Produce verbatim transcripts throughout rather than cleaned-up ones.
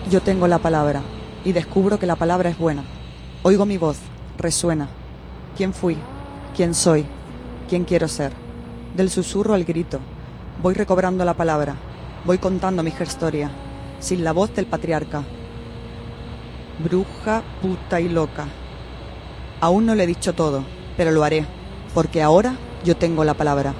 yo tengo la palabra, y descubro que la palabra es buena. Oigo mi voz, resuena. ¿Quién fui? ¿Quién soy? ¿Quién quiero ser? Del susurro al grito, voy recobrando la palabra, voy contando mi historia, sin la voz del patriarca. Bruja, puta y loca. Aún no le he dicho todo, pero lo haré, porque ahora yo tengo la palabra.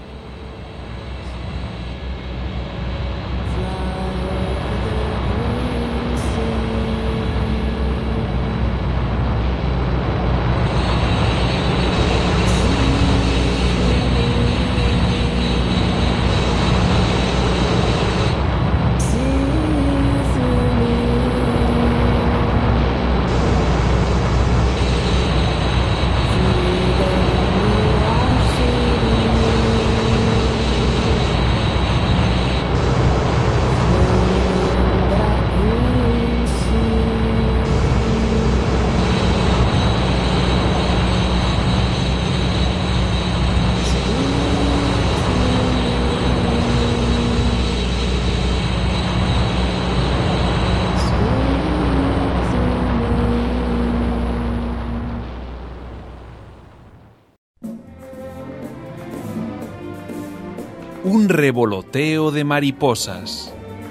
Un revoloteo de mariposas.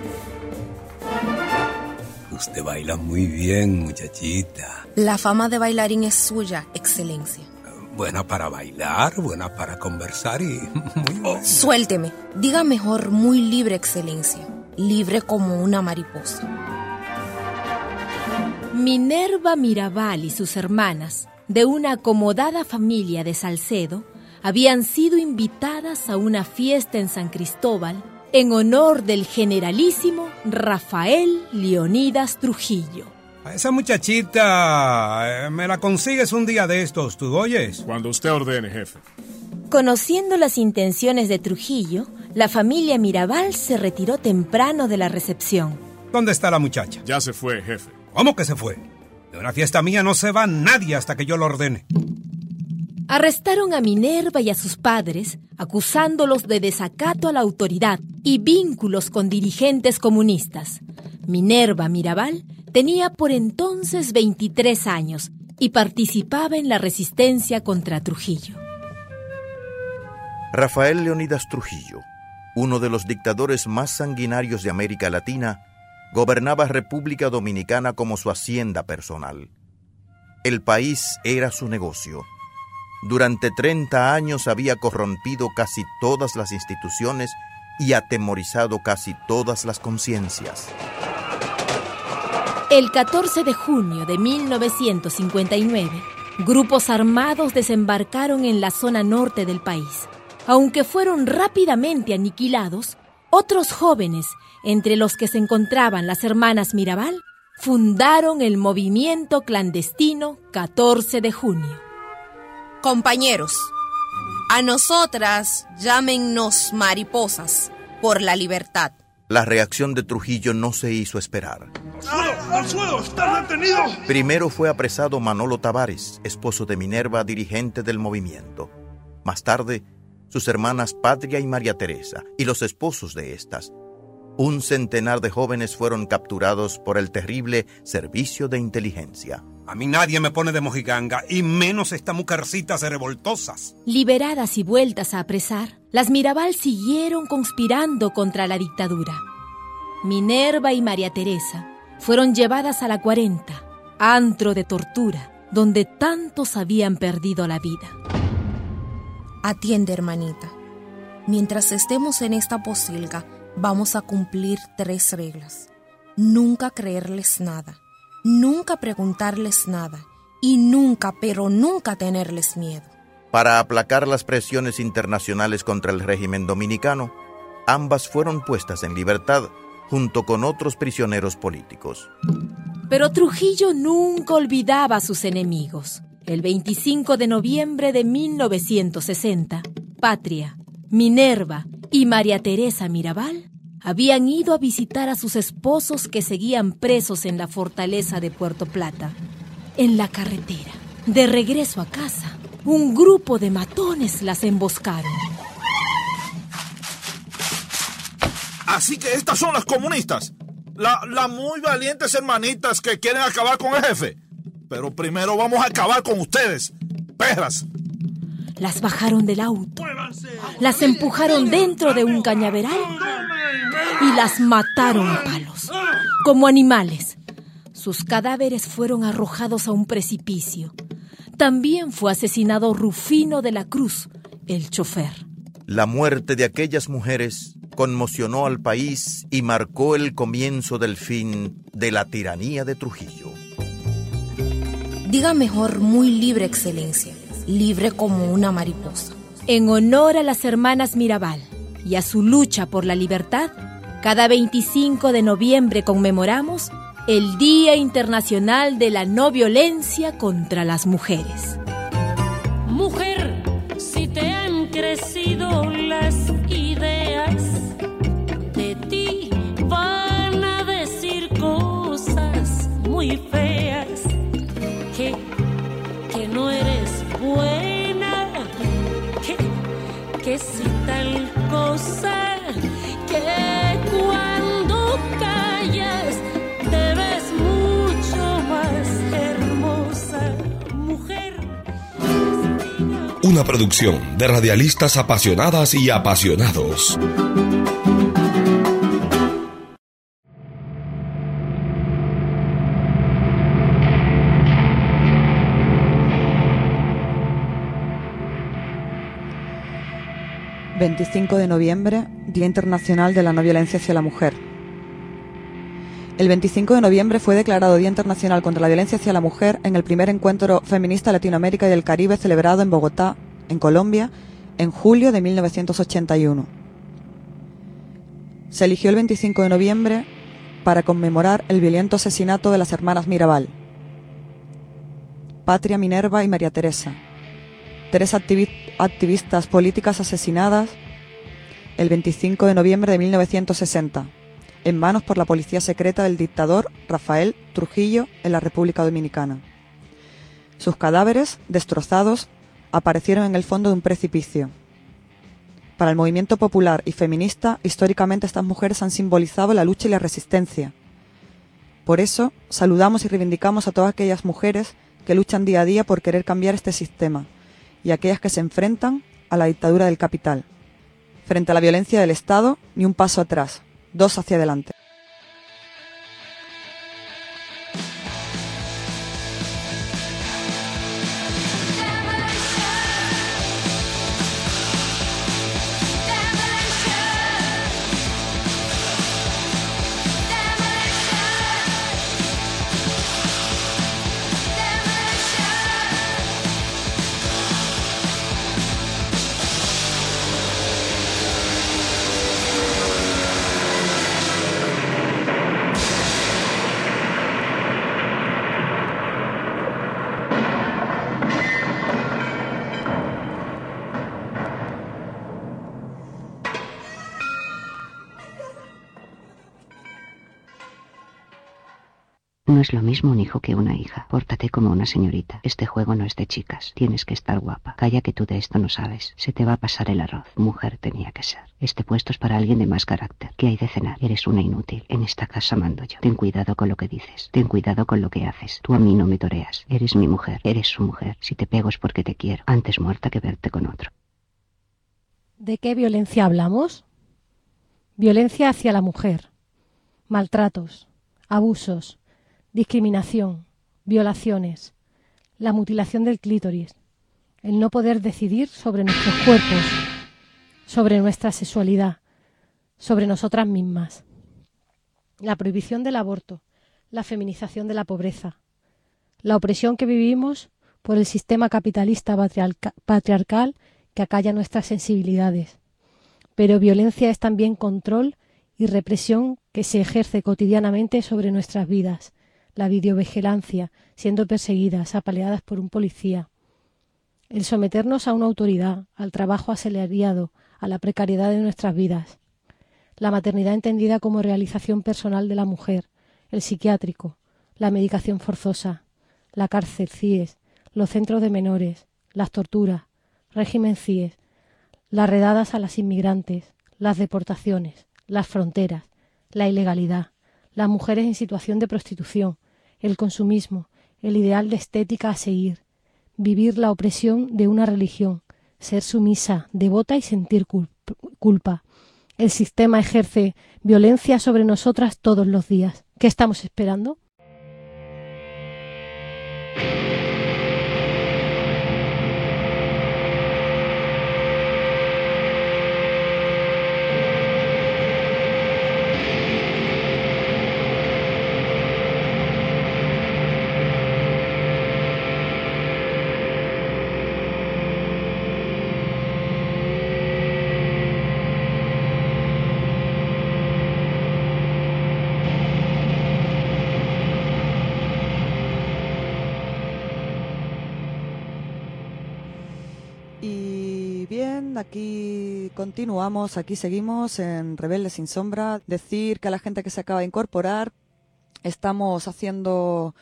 Usted baila muy bien, muchachita. La fama de bailarín es suya, excelencia. Buena para bailar, buena para conversar y muy buena. Oh, suélteme. Diga mejor muy libre, excelencia. Libre como una mariposa. Minerva Mirabal y sus hermanas, de una acomodada familia de Salcedo, habían sido invitadas a una fiesta en San Cristóbal en honor del generalísimo Rafael Leonidas Trujillo. A esa muchachita eh, me la consigues un día de estos, ¿tú oyes? Cuando usted ordene, jefe. Conociendo las intenciones de Trujillo, la familia Mirabal se retiró temprano de la recepción. ¿Dónde está la muchacha? Ya se fue, jefe. ¿Cómo que se fue? De una fiesta mía no se va nadie hasta que yo lo ordene. Arrestaron a Minerva y a sus padres, acusándolos de desacato a la autoridad y vínculos con dirigentes comunistas. Minerva Mirabal tenía por entonces veintitrés años y participaba en la resistencia contra Trujillo. Rafael Leonidas Trujillo, uno de los dictadores más sanguinarios de América Latina, gobernaba República Dominicana como su hacienda personal. El país era su negocio. Durante treinta años había corrompido casi todas las instituciones y atemorizado casi todas las conciencias. El catorce de junio de mil novecientos cincuenta y nueve, grupos armados desembarcaron en la zona norte del país. Aunque fueron rápidamente aniquilados, otros jóvenes, entre los que se encontraban las hermanas Mirabal, fundaron el movimiento clandestino catorce de junio. Compañeros, a nosotras llámennos mariposas por la libertad. La reacción de Trujillo no se hizo esperar. ¡Al suelo! ¡Al suelo! ¡Está detenido! Primero fue apresado Manolo Tavares, esposo de Minerva, dirigente del movimiento. Más tarde, sus hermanas Patria y María Teresa, y los esposos de estas. Un centenar de jóvenes fueron capturados por el terrible servicio de inteligencia. A mí nadie me pone de mojiganga, y menos esta mujercitas revoltosas. Liberadas y vueltas a apresar, las Mirabal siguieron conspirando contra la dictadura. Minerva y María Teresa fueron llevadas a la cuarenta, antro de tortura, donde tantos habían perdido la vida. Atiende, hermanita. Mientras estemos en esta posilga, vamos a cumplir tres reglas. Nunca creerles nada. Nunca preguntarles nada y nunca, pero nunca tenerles miedo. Para aplacar las presiones internacionales contra el régimen dominicano, ambas fueron puestas en libertad junto con otros prisioneros políticos. Pero Trujillo nunca olvidaba a sus enemigos. El veinticinco de noviembre de mil novecientos sesenta, Patria, Minerva y María Teresa Mirabal habían ido a visitar a sus esposos que seguían presos en la fortaleza de Puerto Plata. En la carretera, de regreso a casa, un grupo de matones las emboscaron. Así que estas son las comunistas. La, las muy valientes hermanitas que quieren acabar con el jefe. Pero primero vamos a acabar con ustedes, perras. Las bajaron del auto, las empujaron dentro de un cañaveral y las mataron a palos, como animales. Sus cadáveres fueron arrojados a un precipicio. También fue asesinado Rufino de la Cruz, el chofer. La muerte de aquellas mujeres conmocionó al país y marcó el comienzo del fin de la tiranía de Trujillo. Diga mejor muy libre, excelencia, libre como una mariposa. En honor a las hermanas Mirabal y a su lucha por la libertad, cada veinticinco de noviembre conmemoramos el Día Internacional de la No Violencia contra las Mujeres. Mujer, si te han crecido las ideas, de ti van a decir cosas muy feas, que, que no eres buena, que, que si tal cosa, que cuando callas te ves mucho más hermosa, mujer. Una producción de radialistas apasionadas y apasionados. veinticinco de noviembre, Día Internacional de la No Violencia hacia la Mujer. El veinticinco de noviembre fue declarado Día Internacional contra la Violencia hacia la Mujer en el primer encuentro feminista de Latinoamérica y del Caribe celebrado en Bogotá, en Colombia, en julio de mil novecientos ochenta y uno. Se eligió el veinticinco de noviembre para conmemorar el violento asesinato de las hermanas Mirabal, Patria, Minerva y María Teresa, tres activi- activistas políticas asesinadas el veinticinco de noviembre de mil novecientos sesenta, en manos por la policía secreta del dictador Rafael Trujillo en la República Dominicana. Sus cadáveres, destrozados, aparecieron en el fondo de un precipicio. Para el movimiento popular y feminista, históricamente estas mujeres han simbolizado la lucha y la resistencia. Por eso, saludamos y reivindicamos a todas aquellas mujeres que luchan día a día por querer cambiar este sistema, y aquellas que se enfrentan a la dictadura del capital. Frente a la violencia del Estado, ni un paso atrás, dos hacia adelante. No es lo mismo un hijo que una hija. Pórtate como una señorita. Este juego no es de chicas. Tienes que estar guapa. Calla, que tú de esto no sabes. Se te va a pasar el arroz. Mujer tenía que ser. Este puesto es para alguien de más carácter. ¿Qué hay de cenar? Eres una inútil. En esta casa mando yo. Ten cuidado con lo que dices. Ten cuidado con lo que haces. Tú a mí no me toreas. Eres mi mujer. Eres su mujer. Si te pego es porque te quiero. Antes muerta que verte con otro. ¿De qué violencia hablamos? Violencia hacia la mujer. Maltratos. Abusos. Discriminación, violaciones, la mutilación del clítoris, el no poder decidir sobre nuestros cuerpos, sobre nuestra sexualidad, sobre nosotras mismas, la prohibición del aborto, la feminización de la pobreza, la opresión que vivimos por el sistema capitalista patriarca- patriarcal que acalla nuestras sensibilidades. Pero violencia es también control y represión que se ejerce cotidianamente sobre nuestras vidas. La videovigilancia, siendo perseguidas, apaleadas por un policía. El someternos a una autoridad, al trabajo asalariado, a la precariedad de nuestras vidas. La maternidad entendida como realización personal de la mujer, el psiquiátrico, la medicación forzosa, la cárcel C I E S, los centros de menores, las torturas, régimen C I E S, las redadas a las inmigrantes, las deportaciones, las fronteras, la ilegalidad, las mujeres en situación de prostitución, el consumismo, el ideal de estética a seguir, vivir la opresión de una religión, ser sumisa, devota y sentir culpa. El sistema ejerce violencia sobre nosotras todos los días. ¿Qué estamos esperando? Aquí continuamos, aquí seguimos en Rebeldes sin Sombra. Decir que a la gente que se acaba de incorporar, estamos haciendo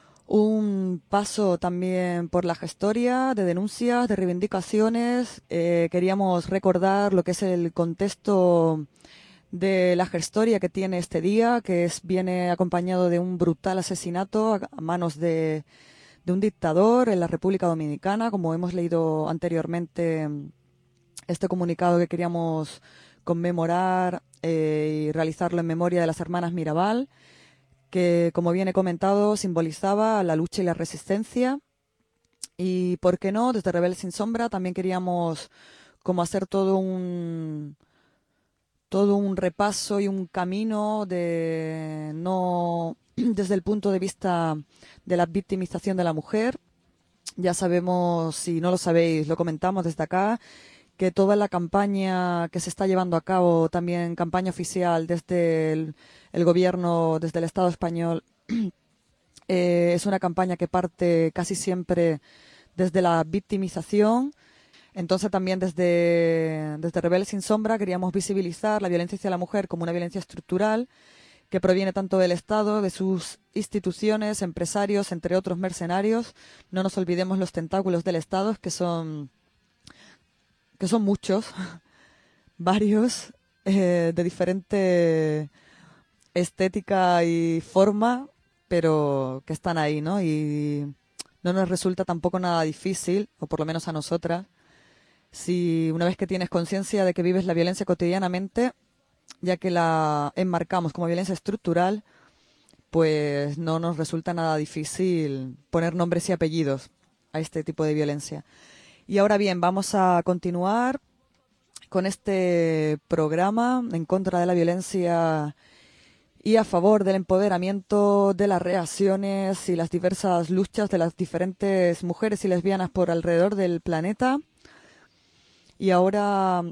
un paso también por la gestoria de denuncias, de reivindicaciones. Eh, queríamos recordar lo que es el contexto de la gestoria que tiene este día, que es viene acompañado de un brutal asesinato a, a manos de, de un dictador en la República Dominicana, como hemos leído anteriormente. Este comunicado que queríamos conmemorar eh, y realizarlo en memoria de las hermanas Mirabal, que, como bien he comentado, simbolizaba la lucha y la resistencia. Y, ¿por qué no?, desde Rebeldes sin Sombra también queríamos como hacer todo un, todo un repaso y un camino de no desde el punto de vista de la victimización de la mujer. Ya sabemos, si no lo sabéis, lo comentamos desde acá, que toda la campaña que se está llevando a cabo, también campaña oficial desde el, el gobierno, desde el Estado español, eh, es una campaña que parte casi siempre desde la victimización. Entonces también desde, desde Rebeldes sin Sombra queríamos visibilizar la violencia hacia la mujer como una violencia estructural que proviene tanto del Estado, de sus instituciones, empresarios, entre otros mercenarios. No nos olvidemos los tentáculos del Estado, que son... que son muchos, varios, eh, de diferente estética y forma, pero que están ahí, ¿no? Y no nos resulta tampoco nada difícil, o por lo menos a nosotras, si una vez que tienes conciencia de que vives la violencia cotidianamente, ya que la enmarcamos como violencia estructural, pues no nos resulta nada difícil poner nombres y apellidos a este tipo de violencia. Y ahora bien, vamos a continuar con este programa en contra de la violencia y a favor del empoderamiento de las reacciones y las diversas luchas de las diferentes mujeres y lesbianas por alrededor del planeta. Y ahora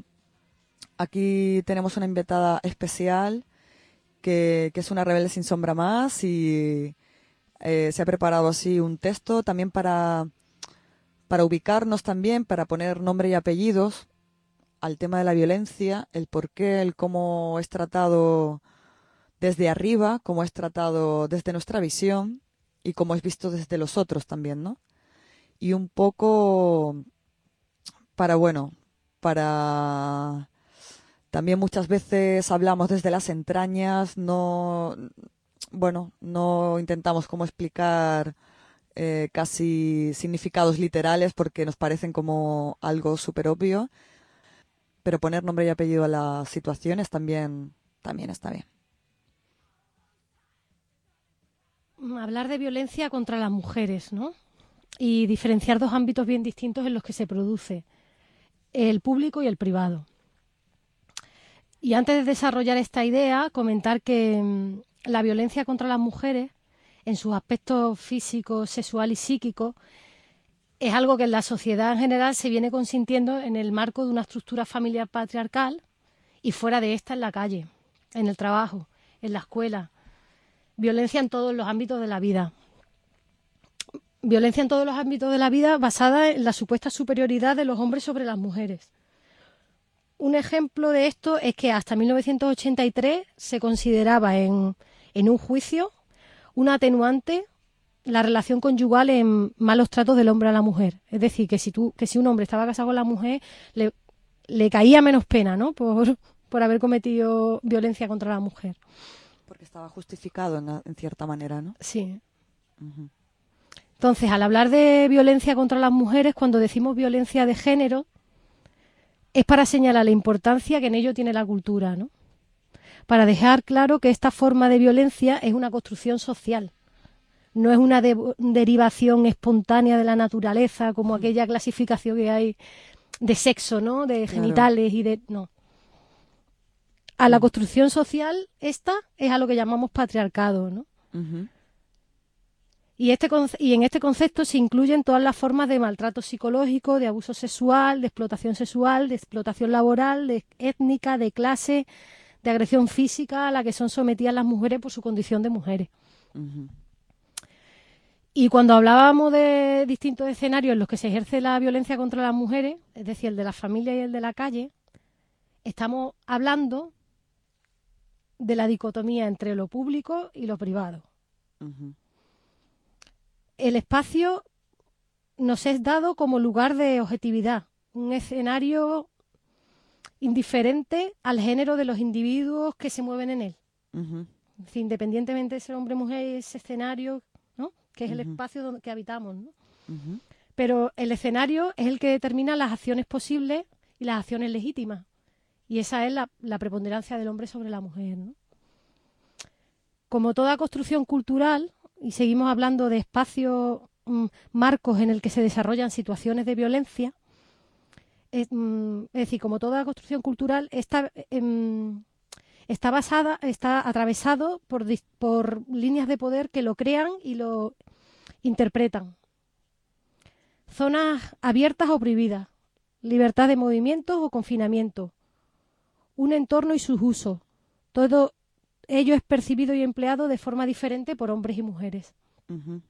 aquí tenemos una invitada especial que, que es una rebelde sin sombra más y eh, se ha preparado así un texto también para... para ubicarnos también, para poner nombre y apellidos al tema de la violencia, el por qué, el cómo es tratado desde arriba, cómo es tratado desde nuestra visión y cómo es visto desde los otros también, ¿no? Y un poco para, bueno, para... También muchas veces hablamos desde las entrañas, no... Bueno, no intentamos como explicar... Eh, casi significados literales porque nos parecen como algo súper obvio, pero poner nombre y apellido a las situaciones también, también está bien. Hablar de violencia contra las mujeres, ¿no? Y diferenciar dos ámbitos bien distintos en los que se produce, el público y el privado. Y antes de desarrollar esta idea, comentar que mmm, la violencia contra las mujeres en sus aspectos físicos, sexual y psíquico, es algo que en la sociedad en general se viene consintiendo en el marco de una estructura familiar patriarcal y fuera de esta en la calle, en el trabajo, en la escuela. Violencia en todos los ámbitos de la vida. Violencia en todos los ámbitos de la vida basada en la supuesta superioridad de los hombres sobre las mujeres. Un ejemplo de esto es que hasta mil novecientos ochenta y tres se consideraba en, en un juicio una atenuante la relación conyugal en malos tratos del hombre a la mujer. Es decir, que si tú, que si un hombre estaba casado con la mujer, le, le caía menos pena, ¿no? Por, por haber cometido violencia contra la mujer. Porque estaba justificado en, en cierta manera, ¿no? Sí. Uh-huh. Entonces, al hablar de violencia contra las mujeres, cuando decimos violencia de género, es para señalar la importancia que en ello tiene la cultura, ¿no? Para dejar claro que esta forma de violencia es una construcción social, no es una de- derivación espontánea de la naturaleza, como aquella clasificación que hay de sexo, ¿no? De Claro. genitales y de... no. A la construcción social, esta es a lo que llamamos patriarcado, ¿no? Uh-huh. Y, este conce- y en este concepto se incluyen todas las formas de maltrato psicológico, de abuso sexual, de explotación sexual, de explotación laboral, de étnica, de clase, de agresión física a la que son sometidas las mujeres por su condición de mujeres. Uh-huh. Y cuando hablábamos de distintos escenarios en los que se ejerce la violencia contra las mujeres, es decir, el de la familia y el de la calle, estamos hablando de la dicotomía entre lo público y lo privado. Uh-huh. El espacio nos es dado como lugar de objetividad, un escenario indiferente al género de los individuos que se mueven en él. Uh-huh. Es decir, independientemente de ser hombre o mujer, ese escenario, ¿no? Que es el Ujú. espacio donde que habitamos, ¿no? Uh-huh. Pero el escenario es el que determina las acciones posibles y las acciones legítimas. Y esa es la, la preponderancia del hombre sobre la mujer, ¿no? Como toda construcción cultural, y seguimos hablando de espacios, mm, marcos en el que se desarrollan situaciones de violencia, es, mm, es decir, como toda construcción cultural, está, em, está basada, está atravesado por, dis- por líneas de poder que lo crean y lo interpretan. Zonas abiertas o prohibidas, libertad de movimientos o confinamiento, un entorno y sus usos. Todo ello es percibido y empleado de forma diferente por hombres y mujeres. Uh-huh.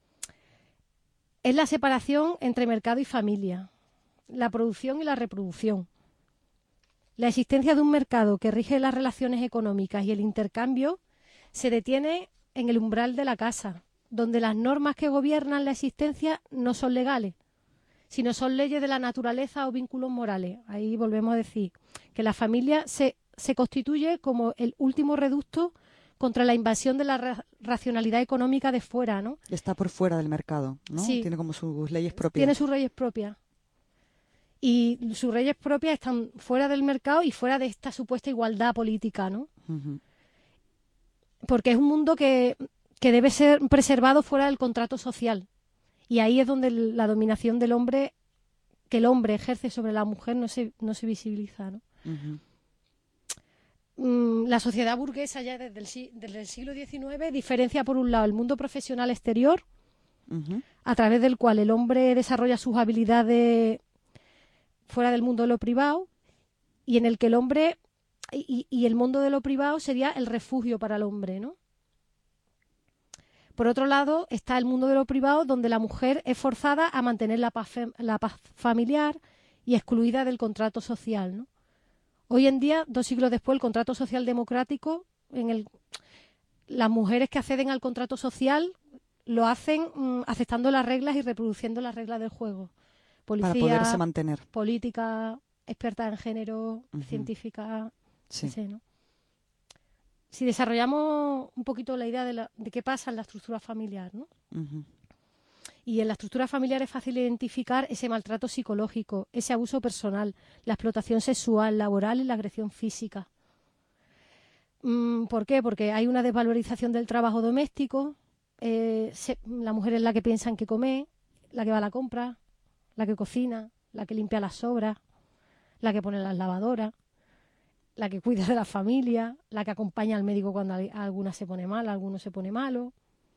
Es la separación entre mercado y familia, la producción y la reproducción. La existencia de un mercado que rige las relaciones económicas y el intercambio se detiene en el umbral de la casa, donde las normas que gobiernan la existencia no son legales, sino son leyes de la naturaleza o vínculos morales. Ahí volvemos a decir que la familia se, se constituye como el último reducto contra la invasión de la ra- racionalidad económica de fuera, ¿no? Está por fuera del mercado, ¿no? Sí. Tiene como sus leyes propias. Tiene sus leyes propias. Y sus leyes propias están fuera del mercado y fuera de esta supuesta igualdad política, ¿no? Uh-huh. Porque es un mundo que, que debe ser preservado fuera del contrato social. Y ahí es donde la dominación del hombre, que el hombre ejerce sobre la mujer, no se, no se visibiliza, ¿no? Uh-huh. Mm, la sociedad burguesa ya desde el, si- desde el siglo diecinueve diferencia, por un lado, el mundo profesional exterior, Uh-huh. a través del cual el hombre desarrolla sus habilidades fuera del mundo de lo privado, y en el que el hombre y, y el mundo de lo privado sería el refugio para el hombre, ¿no? Por otro lado está el mundo de lo privado, donde la mujer es forzada a mantener la paz, fem- la paz familiar y excluida del contrato social, ¿no? Hoy en día, dos siglos después, el contrato social democrático, en el las mujeres que acceden al contrato social lo hacen mm, aceptando las reglas y reproduciendo las reglas del juego. Policía, Para poderse mantener. política, experta en género, Ujú. científica, Sí. sí, ¿no? Si desarrollamos un poquito la idea de, la, de qué pasa en la estructura familiar, ¿no? Uh-huh. Y en la estructura familiar es fácil identificar ese maltrato psicológico, ese abuso personal, la explotación sexual, laboral y la agresión física. Mm, ¿Por qué? Porque hay una desvalorización del trabajo doméstico, eh, se- la mujer es la que piensa en qué comer, la que va a la compra, la que cocina, la que limpia las sobras, la que pone las lavadoras, la que cuida de la familia, la que acompaña al médico cuando al- alguna se pone mal, alguno se pone malo,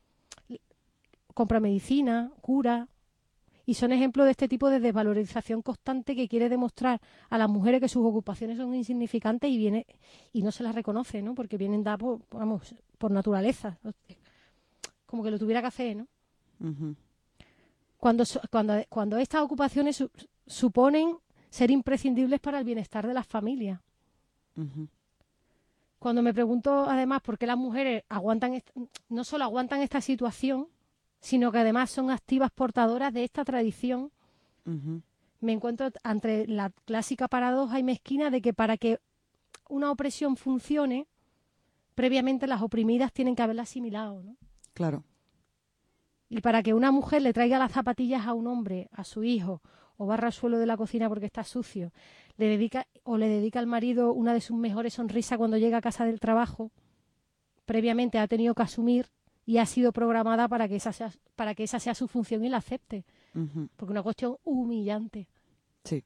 compra medicina, cura, y son ejemplos de este tipo de desvalorización constante que quiere demostrar a las mujeres que sus ocupaciones son insignificantes y viene y no se las reconoce, ¿no? Porque vienen dadas por, vamos, por naturaleza, como que lo tuviera que hacer, ¿no? Uh-huh. Cuando, so- cuando, cuando estas ocupaciones su- suponen ser imprescindibles para el bienestar de las familias. Uh-huh. Cuando me pregunto, además, por qué las mujeres aguantan est- no solo aguantan esta situación, sino que además son activas portadoras de esta tradición, Uh-huh. me encuentro ante la clásica paradoja y mezquina de que para que una opresión funcione, previamente las oprimidas tienen que haberla asimilado, ¿no? Claro. Y para que una mujer le traiga las zapatillas a un hombre, a su hijo, o barra el suelo de la cocina porque está sucio, le dedica o le dedica al marido una de sus mejores sonrisas cuando llega a casa del trabajo, previamente ha tenido que asumir y ha sido programada para que esa sea, para que esa sea su función y la acepte. Uh-huh. Porque es una cuestión humillante. Sí.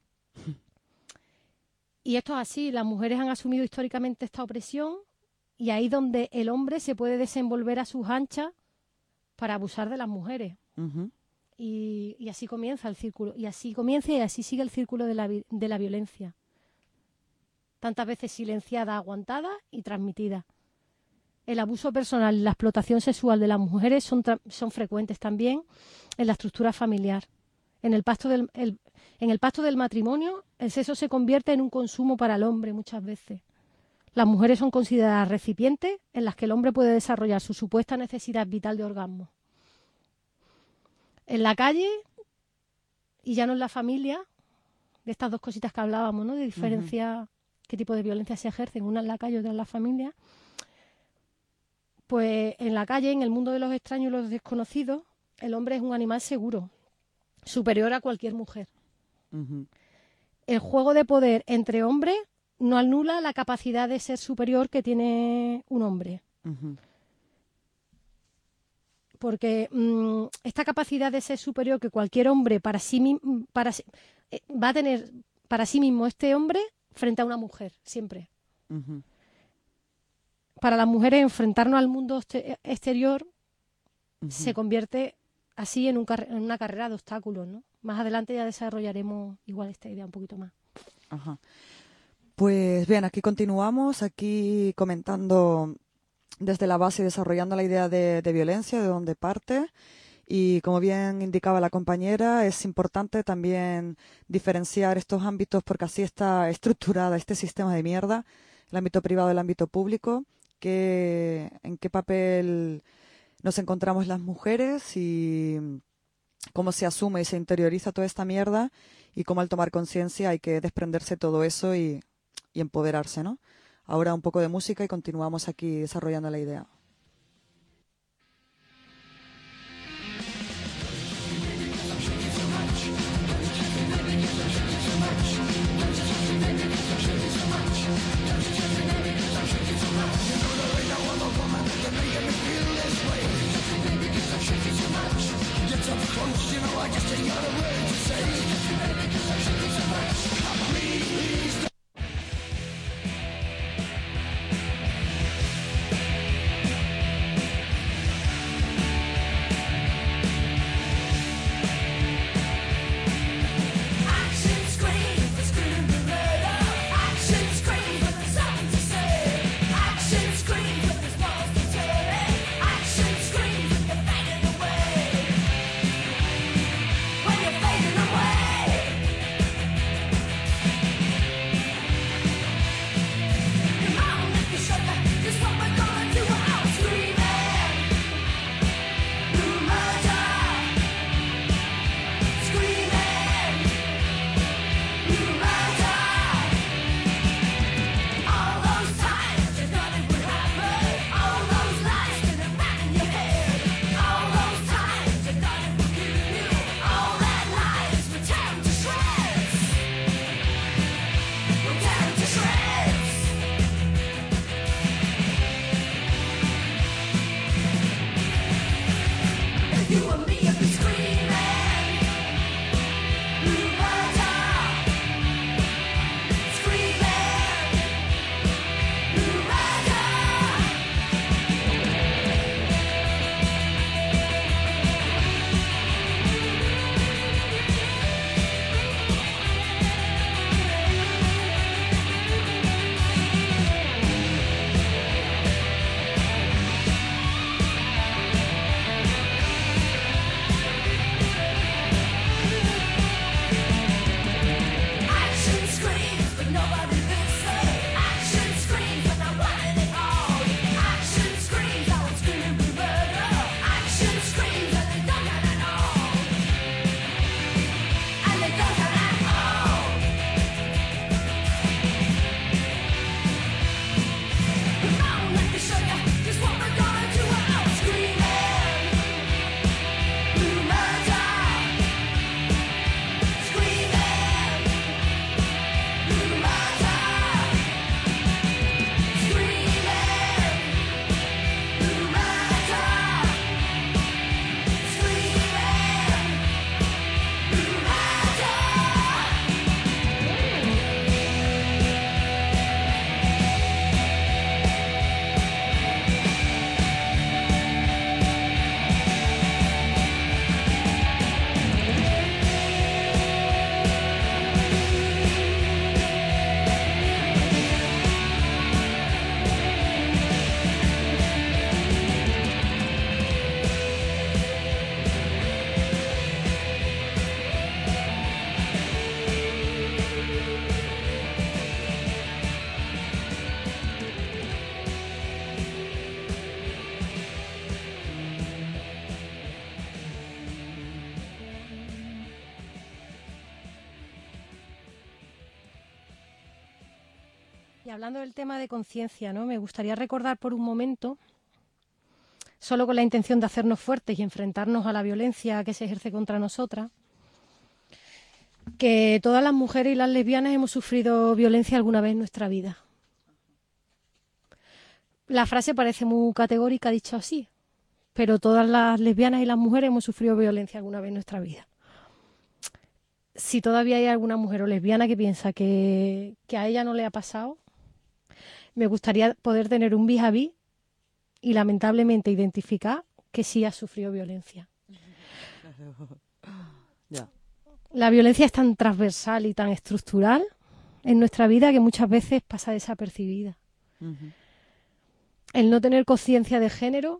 Y esto es así, las mujeres han asumido históricamente esta opresión y ahí donde el hombre se puede desenvolver a sus anchas para abusar de las mujeres. Uh-huh. Y, y así comienza el círculo, y así comienza y así sigue el círculo de la, de la violencia. Tantas veces silenciada, aguantada y transmitida. El abuso personal y la explotación sexual de las mujeres son, son frecuentes también en la estructura familiar. En el, pacto del, el, en el pacto del matrimonio, el sexo se convierte en un consumo para el hombre muchas veces. Las mujeres son consideradas recipientes en las que el hombre puede desarrollar su supuesta necesidad vital de orgasmo. En la calle, y ya no en la familia, de estas dos cositas que hablábamos, ¿no? De diferencia, uh-huh. qué tipo de violencia se ejercen, una en la calle y otra en la familia. Pues en la calle, en el mundo de los extraños y los desconocidos, el hombre es un animal seguro, superior a cualquier mujer. Uh-huh. El juego de poder entre hombres no anula la capacidad de ser superior que tiene un hombre. Uh-huh. Porque mmm, esta capacidad de ser superior que cualquier hombre para sí, para, eh, va a tener para sí mismo este hombre frente a una mujer, siempre. Uh-huh. Para las mujeres enfrentarnos al mundo exterior uh-huh. se convierte así en, un car- en una carrera de obstáculos, ¿no? Más adelante ya desarrollaremos igual esta idea un poquito más. Ajá. Pues bien, aquí continuamos, aquí comentando desde la base, desarrollando la idea de, de violencia, de dónde parte. Y como bien indicaba la compañera, es importante también diferenciar estos ámbitos porque así está estructurada este sistema de mierda, el ámbito privado del ámbito público, que, en qué papel nos encontramos las mujeres y cómo se asume y se interioriza toda esta mierda y cómo al tomar conciencia hay que desprenderse de todo eso y, y empoderarse, ¿no? Ahora un poco de música y continuamos aquí desarrollando la idea. Y hablando del tema de conciencia, ¿no? Me gustaría recordar por un momento, solo con la intención de hacernos fuertes y enfrentarnos a la violencia que se ejerce contra nosotras, que todas las mujeres y las lesbianas hemos sufrido violencia alguna vez en nuestra vida. La frase parece muy categórica dicho así, pero todas las lesbianas y las mujeres hemos sufrido violencia alguna vez en nuestra vida. Si todavía hay alguna mujer o lesbiana que piensa que, que a ella no le ha pasado, me gustaría poder tener un vis a vis y lamentablemente identificar que sí ha sufrido violencia. Ya. La violencia es tan transversal y tan estructural en nuestra vida que muchas veces pasa desapercibida. Uh-huh. El no tener conciencia de género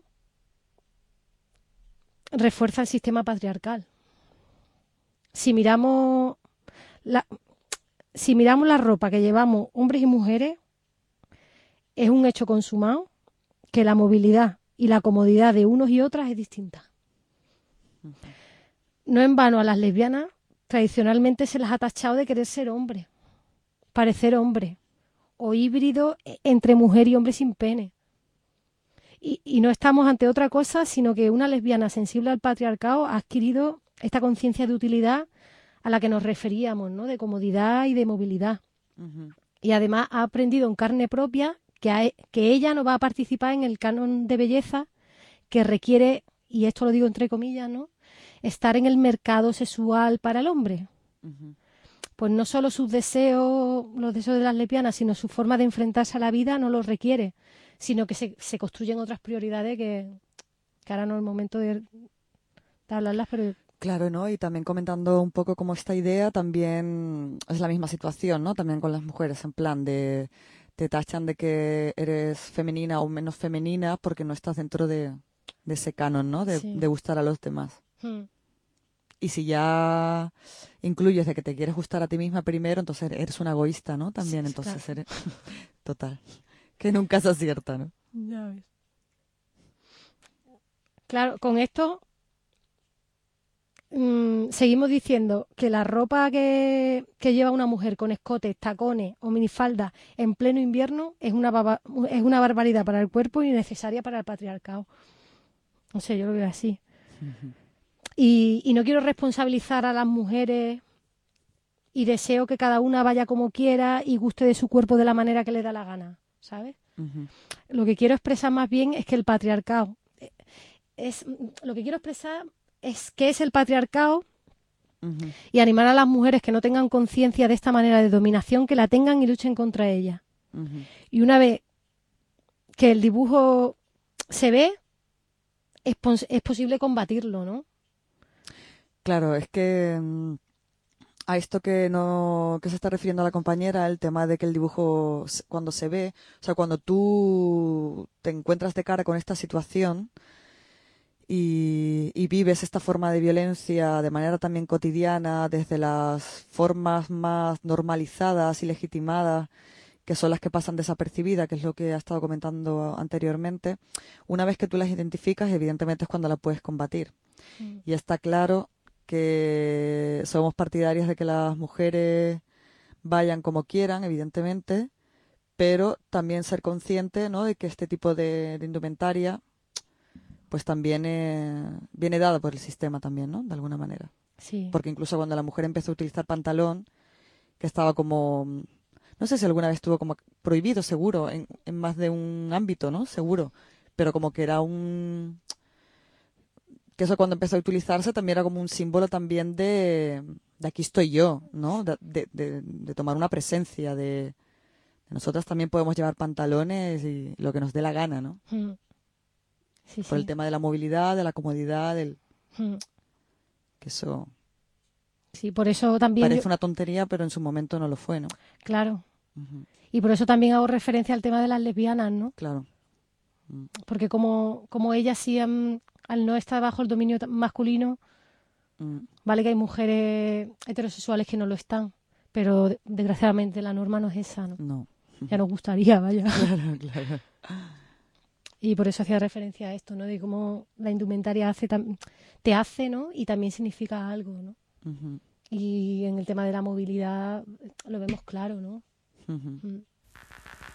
refuerza el sistema patriarcal. Si miramos la, si miramos la ropa que llevamos hombres y mujeres, es un hecho consumado que la movilidad y la comodidad de unos y otras es distinta. Uh-huh. No en vano a las lesbianas tradicionalmente se las ha tachado de querer ser hombre, parecer hombre, o híbrido entre mujer y hombre sin pene. Y, y no estamos ante otra cosa, sino que una lesbiana sensible al patriarcado ha adquirido esta conciencia de utilidad a la que nos referíamos, ¿no? De comodidad y de movilidad. Uh-huh. Y además ha aprendido en carne propia que, a, que ella no va a participar en el canon de belleza que requiere, y esto lo digo entre comillas, ¿no?, estar en el mercado sexual para el hombre. Uh-huh. Pues no solo sus deseos, los deseos de las lesbianas, sino su forma de enfrentarse a la vida no los requiere, sino que se, se construyen otras prioridades que, que ahora no es el momento de, de hablarlas, pero... Claro, ¿no? Y también comentando un poco como esta idea, también es la misma situación, ¿no? También con las mujeres, en plan de te tachan de que eres femenina o menos femenina porque no estás dentro de, de ese canon, ¿no? De, sí. de gustar a los demás. Hmm. Y si ya incluyes de que te quieres gustar a ti misma primero, entonces eres una egoísta, ¿no? También, sí, entonces claro. eres... Total. Que nunca se acierta, ¿no? Ya ves. Claro, con esto mmm, seguimos diciendo que la ropa que, que lleva una mujer con escotes, tacones o minifalda en pleno invierno es una, baba, es una barbaridad para el cuerpo y necesaria para el patriarcado. No sé, yo lo veo así. Uh-huh. Y, y no quiero responsabilizar a las mujeres y deseo que cada una vaya como quiera y guste de su cuerpo de la manera que le da la gana, ¿sabes? Uh-huh. Lo que quiero expresar más bien es que el patriarcado es lo que quiero expresar es que es el patriarcado uh-huh. y animar a las mujeres que no tengan conciencia de esta manera de dominación, que la tengan y luchen contra ella. Uh-huh. Y una vez que el dibujo se ve, es, pos- es posible combatirlo, ¿no? Claro, es que a esto que no que se está refiriendo la compañera, el tema de que el dibujo cuando se ve, o sea, cuando tú te encuentras de cara con esta situación y, y vives esta forma de violencia de manera también cotidiana, desde las formas más normalizadas y legitimadas, que son las que pasan desapercibidas, que es lo que ha estado comentando anteriormente, una vez que tú las identificas, evidentemente es cuando la puedes combatir. Mm. Y está claro que somos partidarias de que las mujeres vayan como quieran, evidentemente, pero también ser consciente, ¿no?, de que este tipo de, de indumentaria pues también eh, viene dada por el sistema también, ¿no?, de alguna manera. Sí. Porque incluso cuando la mujer empezó a utilizar pantalón, que estaba como... No sé si alguna vez estuvo como prohibido, seguro, en, en más de un ámbito, ¿no?, seguro, pero como que era un... que eso cuando empezó a utilizarse también era como un símbolo también de, de aquí estoy yo, ¿no? De, de, de, de tomar una presencia, de, de nosotras también podemos llevar pantalones y lo que nos dé la gana, ¿no? Mm. Sí, Por sí. el tema de la movilidad, de la comodidad, del... Mm. Que eso... Sí, por eso también... Parece yo... una tontería, pero en su momento no lo fue, ¿no? Claro. Uh-huh. Y por eso también hago referencia al tema de las lesbianas, ¿no? Claro. Mm. Porque como, como ellas sí han... al no estar bajo el dominio masculino, mm. vale que hay mujeres heterosexuales que no lo están, pero desgraciadamente la norma no es esa, ¿no? No. Ya nos gustaría, vaya. Claro, claro. Y por eso hacía referencia a esto, ¿no? De cómo la indumentaria hace tam- te hace, ¿no? Y también significa algo, ¿no? Uh-huh. Y en el tema de la movilidad lo vemos claro, ¿no? Uh-huh. Mm.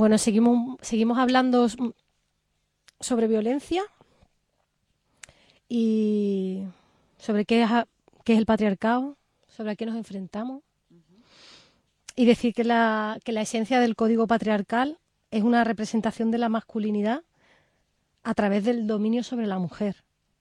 Bueno, seguimos, seguimos hablando sobre violencia y sobre qué es, qué es el patriarcado, sobre a qué nos enfrentamos. Y decir que la, que la esencia del código patriarcal es una representación de la masculinidad a través del dominio sobre la mujer.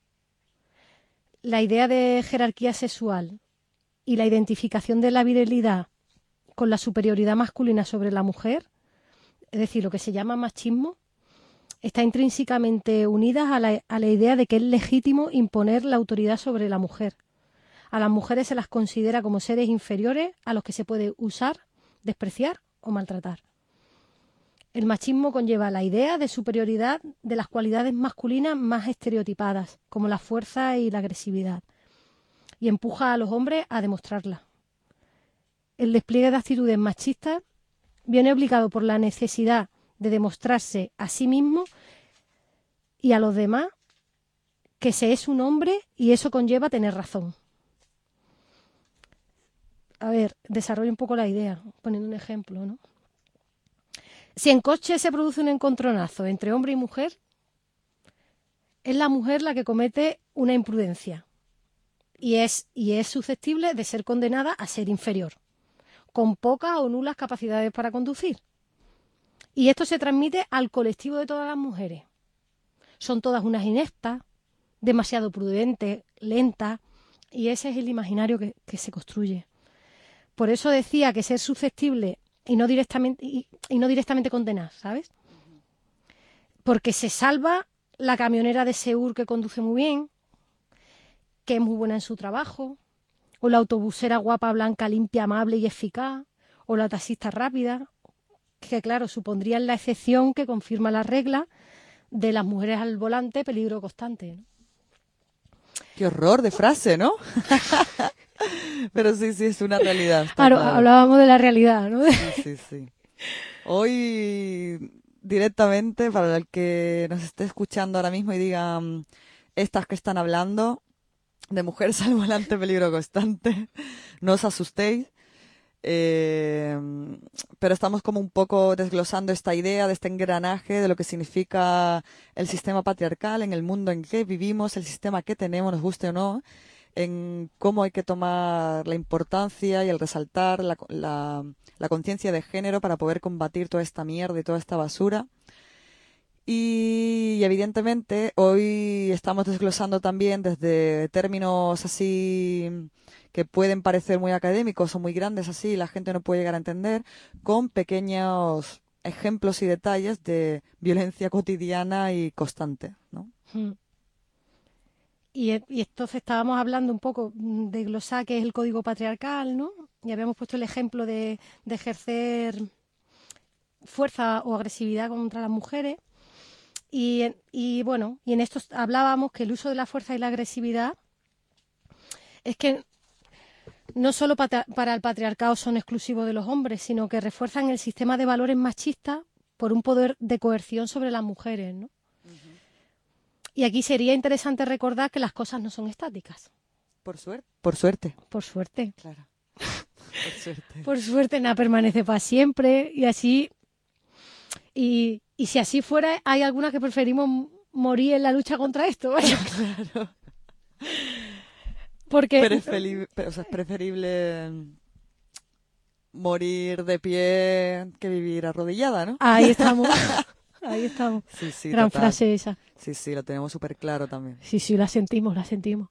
La idea de jerarquía sexual y la identificación de la virilidad con la superioridad masculina sobre la mujer, es decir, lo que se llama machismo, está intrínsecamente unida a la, a la idea de que es legítimo imponer la autoridad sobre la mujer. A las mujeres se las considera como seres inferiores a los que se puede usar, despreciar o maltratar. El machismo conlleva la idea de superioridad de las cualidades masculinas más estereotipadas, como la fuerza y la agresividad, y empuja a los hombres a demostrarla. El despliegue de actitudes machistas viene obligado por la necesidad de demostrarse a sí mismo y a los demás que se es un hombre y eso conlleva tener razón. A ver, desarrollo un poco la idea, poniendo un ejemplo, ¿no? Si en coche se produce un encontronazo entre hombre y mujer, es la mujer la que comete una imprudencia y es, y es susceptible de ser condenada a ser inferior, con pocas o nulas capacidades para conducir. Y esto se transmite al colectivo de todas las mujeres. Son todas unas ineptas, demasiado prudentes, lentas, y ese es el imaginario que, que se construye. Por eso decía que ser susceptible y no directamente y, y no directamente condenar, ¿sabes? Porque se salva la camionera de Seur que conduce muy bien, que es muy buena en su trabajo, o la autobusera guapa, blanca, limpia, amable y eficaz, o la taxista rápida, que claro, supondrían la excepción que confirma la regla de las mujeres al volante, peligro constante, ¿no? Qué horror de frase, ¿no? Pero sí, sí, es una realidad. Claro, claro, hablábamos de la realidad, ¿no? Sí, sí, sí. Hoy, directamente, para el que nos esté escuchando ahora mismo y diga, estas que están hablando, de mujeres al volante, peligro constante, no os asustéis. Eh, pero estamos como un poco desglosando esta idea de este engranaje de lo que significa el sistema patriarcal en el mundo en que vivimos, el sistema que tenemos, nos guste o no, en cómo hay que tomar la importancia y el resaltar la, la, la conciencia de género para poder combatir toda esta mierda y toda esta basura. Y evidentemente hoy estamos desglosando también desde términos así que pueden parecer muy académicos o muy grandes así, la gente no puede llegar a entender, con pequeños ejemplos y detalles de violencia cotidiana y constante, ¿no? Hmm. Y, y entonces estábamos hablando un poco de glosar qué es el código patriarcal, ¿no? Y habíamos puesto el ejemplo de, de ejercer fuerza o agresividad contra las mujeres. Y, y bueno, y en esto hablábamos que el uso de la fuerza y la agresividad es que no solo para, para el patriarcado son exclusivos de los hombres, sino que refuerzan el sistema de valores machistas por un poder de coerción sobre las mujeres, ¿no? Uh-huh. Y aquí sería interesante recordar que las cosas no son estáticas. Por suerte. Por suerte. Por suerte. Claro. Por suerte. Por suerte nada permanece para siempre y así... Y, y si así fuera, hay algunas que preferimos morir en la lucha contra esto, vaya. Claro. Porque... Preferible, o sea, es preferible morir de pie que vivir arrodillada, ¿no? Ahí estamos. Ahí estamos. Sí, sí, gran total. frase esa. Sí, sí, lo tenemos súper claro también. Sí, sí, la sentimos, la sentimos.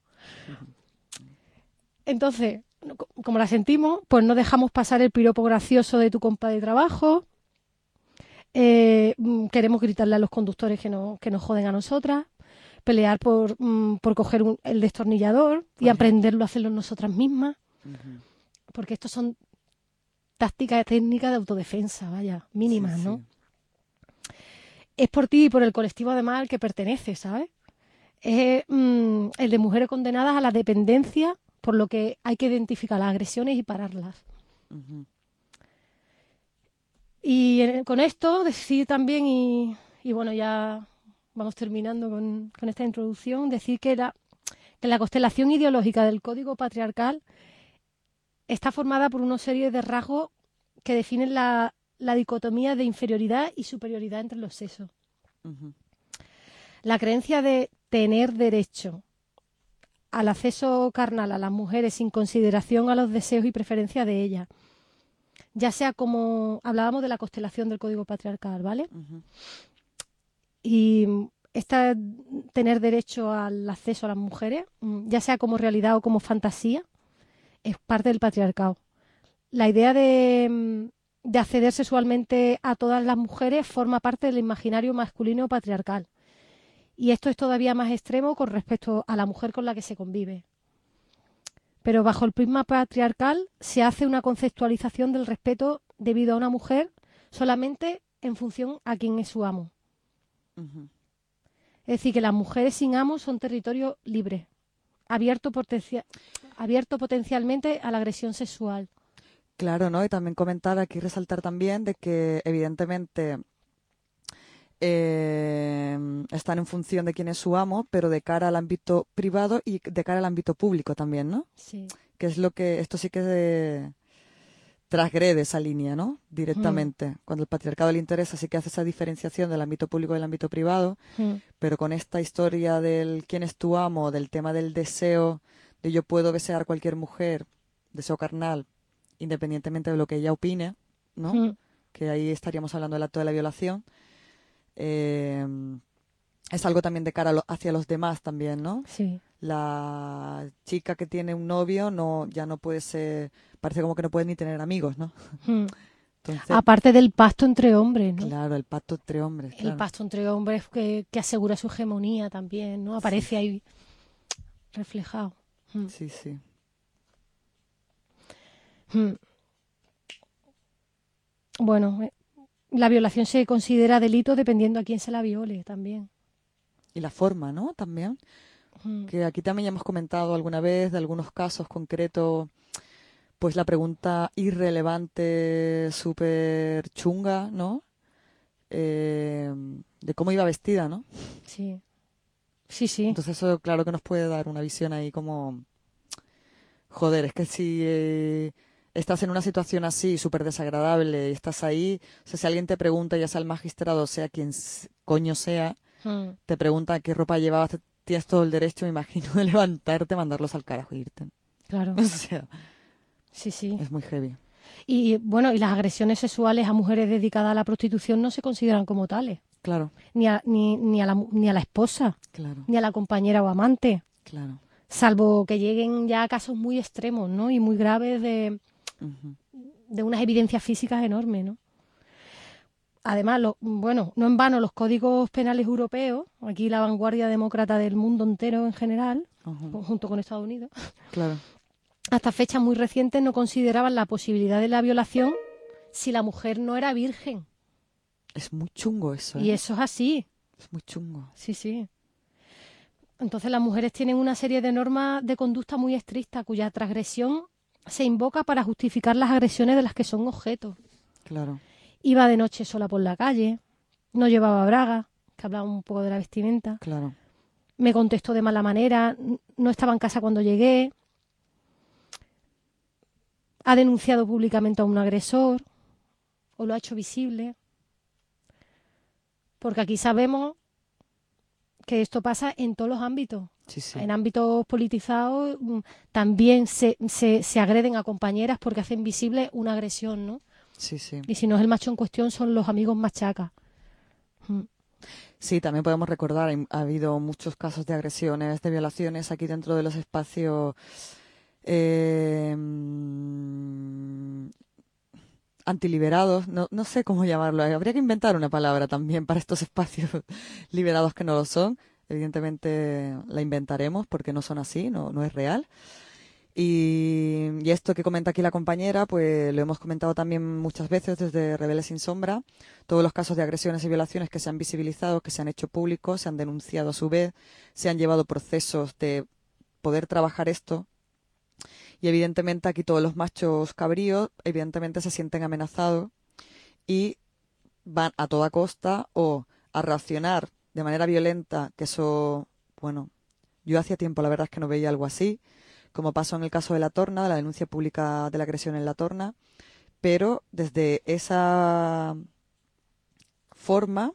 Entonces, como la sentimos, pues no dejamos pasar el piropo gracioso de tu compa de trabajo. Eh, queremos gritarle a los conductores que, no, que nos joden a nosotras, pelear por, mm, por coger un, el destornillador y aprenderlo a hacerlo nosotras mismas, uh-huh. Porque estos son tácticas técnicas de autodefensa, vaya, mínimas, sí, ¿no? Sí. Es por ti y por el colectivo además al que pertenece, ¿sabes? Es mm, el de mujeres condenadas a la dependencia, por lo que hay que identificar las agresiones y pararlas. Uh-huh. Y con esto decir también, y, y bueno, ya vamos terminando con, con esta introducción, decir que la, que la constelación ideológica del código patriarcal está formada por una serie de rasgos que definen la, la dicotomía de inferioridad y superioridad entre los sexos. Ujú. La creencia de tener derecho al acceso carnal a las mujeres sin consideración a los deseos y preferencias de ellas, ya sea como hablábamos de la constelación del código patriarcal, ¿vale? Ujú. Y esta tener derecho al acceso a las mujeres, ya sea como realidad o como fantasía, es parte del patriarcado. La idea de, de acceder sexualmente a todas las mujeres forma parte del imaginario masculino patriarcal. Y esto es todavía más extremo con respecto a la mujer con la que se convive. Pero bajo el prisma patriarcal se hace una conceptualización del respeto debido a una mujer solamente en función a quién es su amo. Ujú. Es decir, que las mujeres sin amo son territorio libre, abierto, potencia- abierto potencialmente a la agresión sexual. Claro, ¿no? Y también comentar aquí, resaltar también de que evidentemente eh, están en función de quién es su amo, pero de cara al ámbito privado y de cara al ámbito público también, ¿no? Sí. Que es lo que, esto sí que eh, transgrede esa línea, ¿no? Directamente. Mm. Cuando el patriarcado le interesa, sí que hace esa diferenciación del ámbito público y del ámbito privado, mm. pero con esta historia del quién es tu amo, del tema del deseo, de yo puedo desear cualquier mujer, deseo carnal, independientemente de lo que ella opine, ¿no? Mm. Que ahí estaríamos hablando del acto de la violación. Eh, es algo también de cara a lo, hacia los demás también, ¿no? Sí. La chica que tiene un novio no ya no puede ser, parece como que no puede ni tener amigos, ¿no? Hmm. Entonces, aparte del pacto entre hombres, ¿no? Claro, el pacto entre hombres. El claro. pacto entre hombres que, que asegura su hegemonía también, ¿no? Aparece sí. ahí reflejado. Hmm. Sí, sí. Hmm. Bueno, la violación se considera delito dependiendo a quién se la viole también. Y la forma, ¿no? También. Hmm. Que aquí también ya hemos comentado alguna vez de algunos casos concretos, pues la pregunta irrelevante, súper chunga, ¿no? Eh, de cómo iba vestida, ¿no? Sí. Sí, sí. Entonces eso claro que nos puede dar una visión ahí como... Joder, es que si... Eh, estás en una situación así, súper desagradable, y estás ahí, o sea, si alguien te pregunta, ya sea el magistrado, sea quien coño sea, hmm. te pregunta qué ropa llevabas, tienes todo el derecho, me imagino, de levantarte, mandarlos al carajo e irte. Claro. O sea, sí, sí. Es muy heavy. Y, bueno, y las agresiones sexuales a mujeres dedicadas a la prostitución no se consideran como tales. Claro. Ni a, ni, ni a, la, ni a la esposa. Claro. Ni a la compañera o amante. Claro. Salvo que lleguen ya a casos muy extremos, ¿no? Y muy graves de... Uh-huh. de unas evidencias físicas enormes, ¿no? Además, lo, bueno, no en vano los códigos penales europeos, aquí la vanguardia demócrata del mundo entero en general, uh-huh. junto con Estados Unidos, claro. hasta fechas muy recientes no consideraban la posibilidad de la violación si la mujer no era virgen. Es muy chungo eso, ¿eh? Y eso es así. Es muy chungo. Sí, sí. Entonces las mujeres tienen una serie de normas de conducta muy estrictas cuya transgresión se invoca para justificar las agresiones de las que son objeto. Claro. Iba de noche sola por la calle, no llevaba braga, que hablaba un poco de la vestimenta. Claro. Me contestó de mala manera, no estaba en casa cuando llegué. Ha denunciado públicamente a un agresor o lo ha hecho visible. Porque aquí sabemos que esto pasa en todos los ámbitos. Sí, sí. En ámbitos politizados también se, se, se agreden a compañeras porque hacen visible una agresión, ¿no? Sí, sí. Y si no es el macho en cuestión, son los amigos machacas. Mm. Sí, también podemos recordar, ha habido muchos casos de agresiones, de violaciones aquí dentro de los espacios eh, antiliberados, no, no sé cómo llamarlo, habría que inventar una palabra también para estos espacios liberados que no lo son. Evidentemente la inventaremos porque no son así, no, no es real. Y, y esto que comenta aquí la compañera, pues lo hemos comentado también muchas veces desde Rebeldes sin Sombra. Todos los casos de agresiones y violaciones que se han visibilizado, que se han hecho públicos, se han denunciado a su vez, se han llevado procesos de poder trabajar esto. Y evidentemente aquí todos los machos cabríos, evidentemente se sienten amenazados y van a toda costa o a reaccionar de manera violenta, que eso, bueno, yo hacía tiempo la verdad es que no veía algo así, como pasó en el caso de La Torna, de la denuncia pública de la agresión en La Torna, pero desde esa forma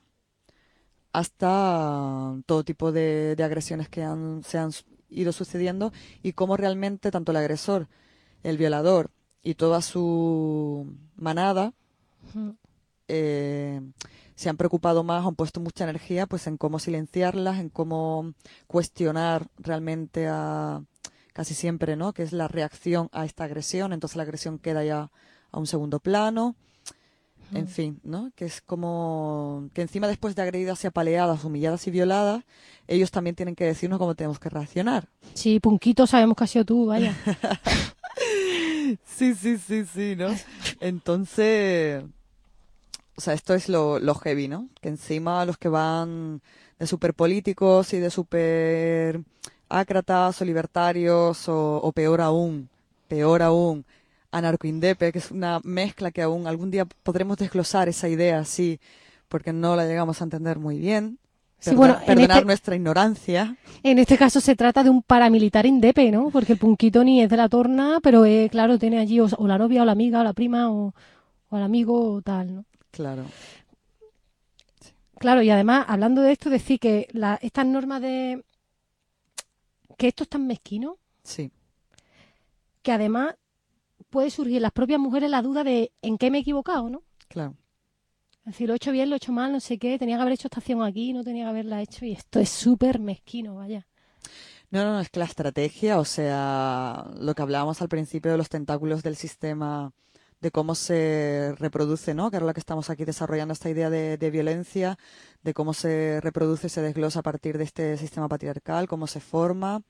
hasta todo tipo de, de agresiones que han, se han ido sucediendo y cómo realmente tanto el agresor, el violador y toda su manada uh-huh. eh, se han preocupado más, han puesto mucha energía pues en cómo silenciarlas, en cómo cuestionar realmente a casi siempre, ¿no? Que es la reacción a esta agresión, entonces la agresión queda ya a un segundo plano. En fin, ¿no? Que es como que encima después de agredidas y apaleadas, humilladas y violadas, ellos también tienen que decirnos cómo tenemos que reaccionar. Sí, Punquito, sabemos que has sido tú, vaya. sí, sí, sí, sí, ¿no? Entonces, o sea, esto es lo, lo heavy, ¿no? Que encima los que van de súper políticos y de súper ácratas o libertarios o, o peor aún, peor aún, anarcoindepe, que es una mezcla que aún algún día podremos desglosar esa idea, sí, porque no la llegamos a entender muy bien. Sí, bueno, perdonar este, nuestra ignorancia. En este caso se trata de un paramilitar indepe, ¿no? Porque el Punquito ni es de la torna, pero eh, claro, tiene allí o, o la novia o la amiga o la prima o, o el amigo o tal, ¿no? Claro. Sí. Claro, y además, hablando de esto, decir que la, estas normas de... que esto es tan mezquino. Sí. Que además puede surgir en las propias mujeres la duda de en qué me he equivocado, ¿no? Claro. Es decir, lo he hecho bien, lo he hecho mal, no sé qué, tenía que haber hecho esta acción aquí, no tenía que haberla hecho, y esto es súper mezquino, vaya. No, no, no, es que la estrategia, o sea, lo que hablábamos al principio de los tentáculos del sistema, de cómo se reproduce, ¿no? Que era lo que estamos aquí desarrollando, esta idea de, de violencia, de cómo se reproduce, se desglosa a partir de este sistema patriarcal, cómo se forma,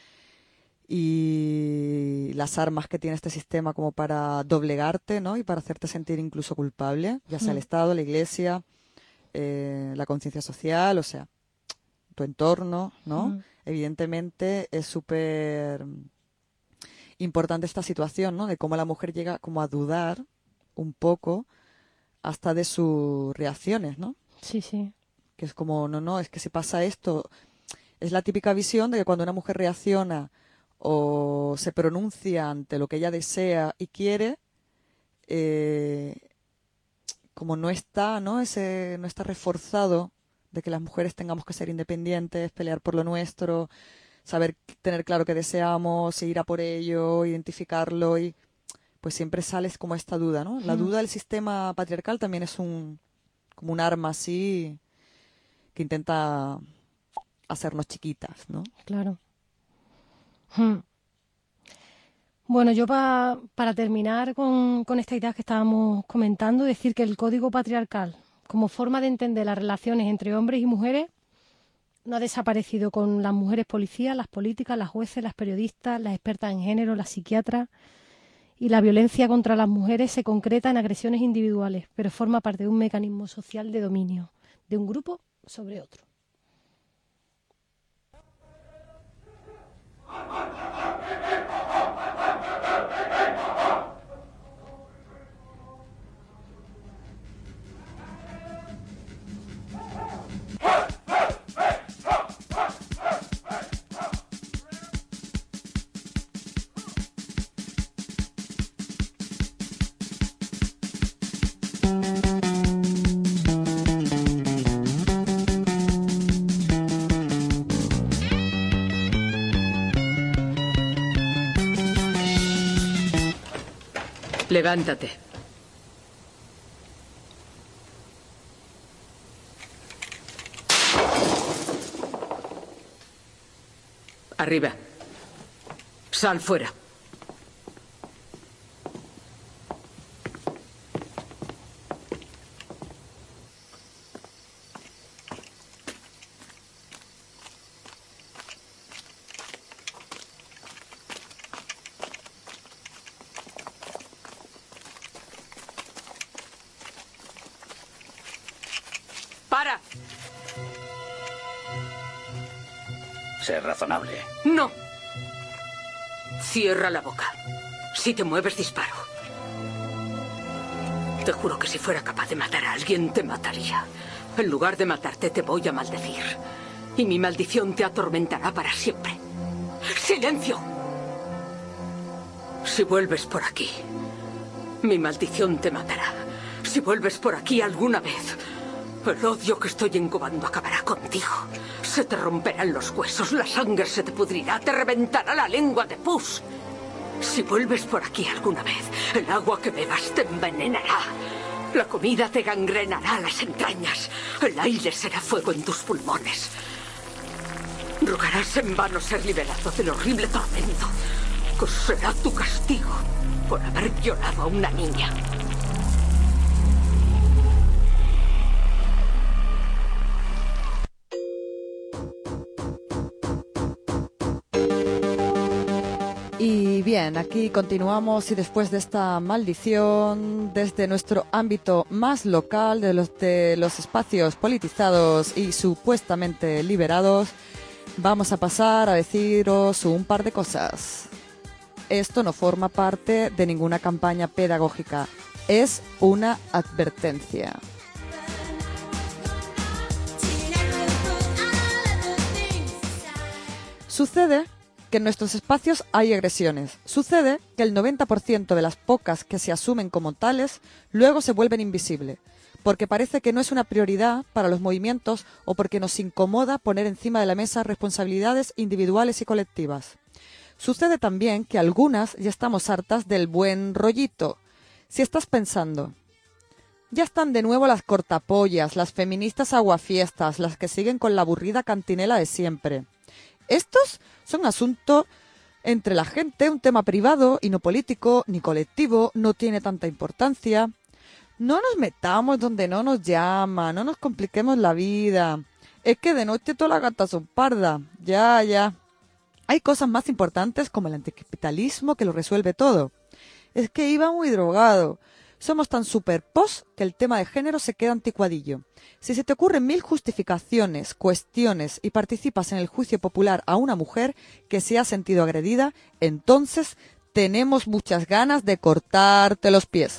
y las armas que tiene este sistema como para doblegarte, ¿no? Y para hacerte sentir incluso culpable, ya sea el Estado, la Iglesia, eh, la conciencia social, o sea, tu entorno, ¿no? Mm. Evidentemente es súper importante esta situación, ¿no? De cómo la mujer llega como a dudar un poco hasta de sus reacciones, ¿no? Sí, sí. Que es como, no, no, es que si pasa esto, es la típica visión de que cuando una mujer reacciona o se pronuncia ante lo que ella desea y quiere, eh, como no está, ¿no? Ese, no está reforzado de que las mujeres tengamos que ser independientes, pelear por lo nuestro, saber tener claro qué deseamos, ir a por ello, identificarlo, y pues siempre sales como esta duda, ¿no? La duda del sistema patriarcal también es un como un arma así que intenta hacernos chiquitas, ¿no? Claro. Hmm. Bueno, yo pa, para terminar con, con esta idea que estábamos comentando, decir que el código patriarcal, como forma de entender las relaciones entre hombres y mujeres, no ha desaparecido con las mujeres policías, las políticas, las jueces, las periodistas, las expertas en género, las psiquiatras, y la violencia contra las mujeres se concreta en agresiones individuales, pero forma parte de un mecanismo social de dominio de un grupo sobre otro. Levántate. Arriba. Sal fuera. ¡Para! Sé razonable. No. Cierra la boca. Si te mueves, disparo. Te juro que si fuera capaz de matar a alguien, te mataría. En lugar de matarte, te voy a maldecir. Y mi maldición te atormentará para siempre. ¡Silencio! Si vuelves por aquí, Mi maldición te matará. Si vuelves por aquí alguna vez, el odio que estoy incubando acabará contigo. Se te romperán los huesos, la sangre se te pudrirá, te reventará la lengua de pus. Si vuelves por aquí alguna vez, el agua que bebas te envenenará. La comida te gangrenará las entrañas. El aire será fuego en tus pulmones. Rogarás en vano ser liberado del horrible tormento, que será tu castigo por haber violado a una niña. Y bien, aquí continuamos y después de esta maldición, desde nuestro ámbito más local, de los, de los espacios politizados y supuestamente liberados, vamos a pasar a deciros un par de cosas. Esto no forma parte de ninguna campaña pedagógica, es una advertencia. Sucede que en nuestros espacios hay agresiones. Sucede que el noventa por ciento de las pocas que se asumen como tales luego se vuelven invisibles, porque parece que no es una prioridad para los movimientos o porque nos incomoda poner encima de la mesa responsabilidades individuales y colectivas. Sucede también que algunas ya estamos hartas del buen rollito. Si estás pensando, ya están de nuevo las cortapollas, las feministas aguafiestas, las que siguen con la aburrida cantinela de siempre. Estos son asuntos entre la gente, un tema privado y no político ni colectivo, no tiene tanta importancia. No nos metamos donde no nos llama, no nos compliquemos la vida. Es que de noche todas las gatas son pardas. Ya, ya. Hay cosas más importantes como el anticapitalismo que lo resuelve todo. Es que iba muy drogado. Somos tan super pos que el tema de género se queda anticuadillo. Si se te ocurren mil justificaciones, cuestiones y participas en el juicio popular a una mujer que se ha sentido agredida, entonces tenemos muchas ganas de cortarte los pies.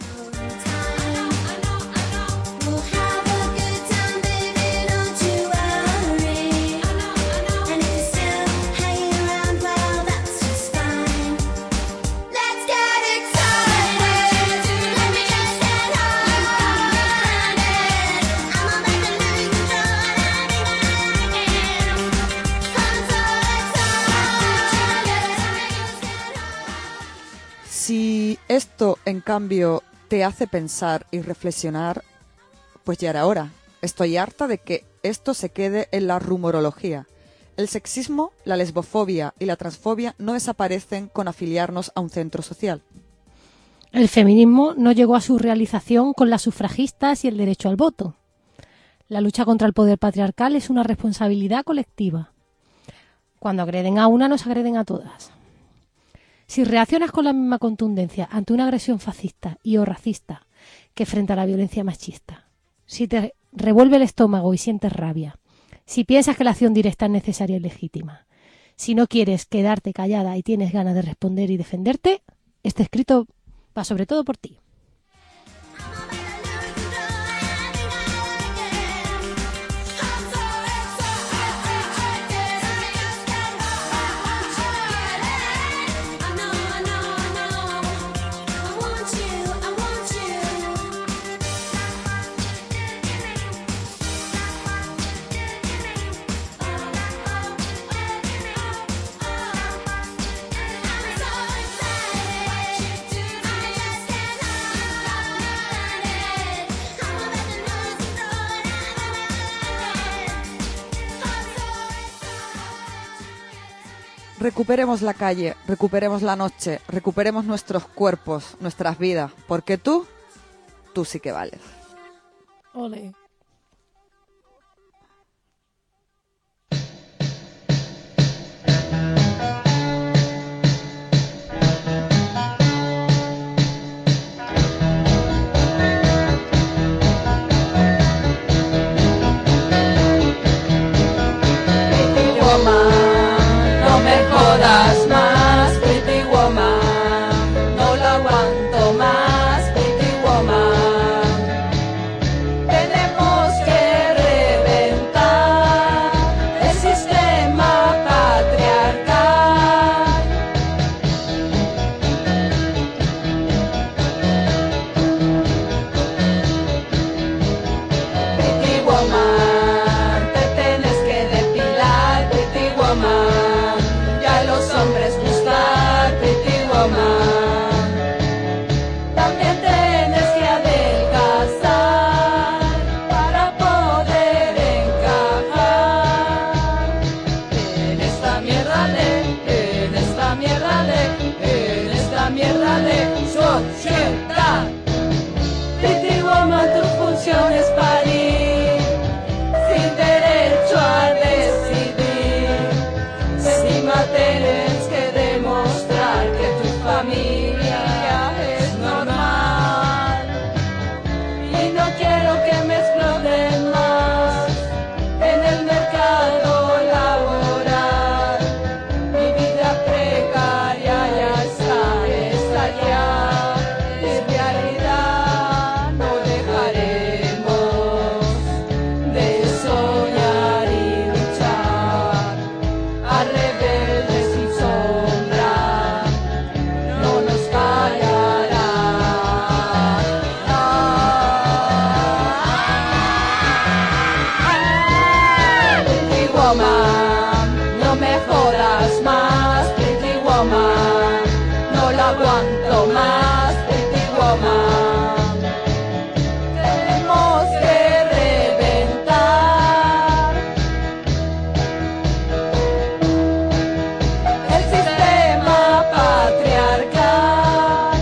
Si esto, en cambio, te hace pensar y reflexionar, pues ya era hora. Estoy harta de que esto se quede en la rumorología. El sexismo, la lesbofobia y la transfobia no desaparecen con afiliarnos a un centro social. El feminismo no llegó a su realización con las sufragistas y el derecho al voto. La lucha contra el poder patriarcal es una responsabilidad colectiva. Cuando agreden a una, nos agreden a todas. Si reaccionas con la misma contundencia ante una agresión fascista y o racista que frente a la violencia machista, si te revuelve el estómago y sientes rabia, si piensas que la acción directa es necesaria y legítima, si no quieres quedarte callada y tienes ganas de responder y defenderte, este escrito va sobre todo por ti. Recuperemos la calle, recuperemos la noche, recuperemos nuestros cuerpos, nuestras vidas, porque tú, tú sí que vales. Ole. Más, pretty woman, no lo aguanto más, pretty woman. Tenemos que reventar el sistema patriarcal. izquierda. Pretty woman, tu función es parir, sin derecho a decidir. Encima tienes que demostrar que tu familia es normal. Y no quiero que me exploten más en el mercado laboral. Mi vida precaria ya está, está ya. En realidad no dejaremos de soñar y luchar. A rebeldes sin sombra no nos callará. Pretty woman, no me jodas más, pretty woman, no lo aguanto más, pretty woman. Tenemos que reventar el sistema patriarcal.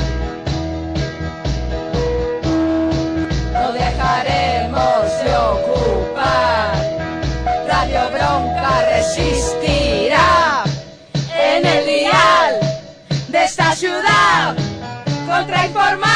No dejaremos de ocupar. Radio Bronca resistirá en el dial de esta ciudad contra informar.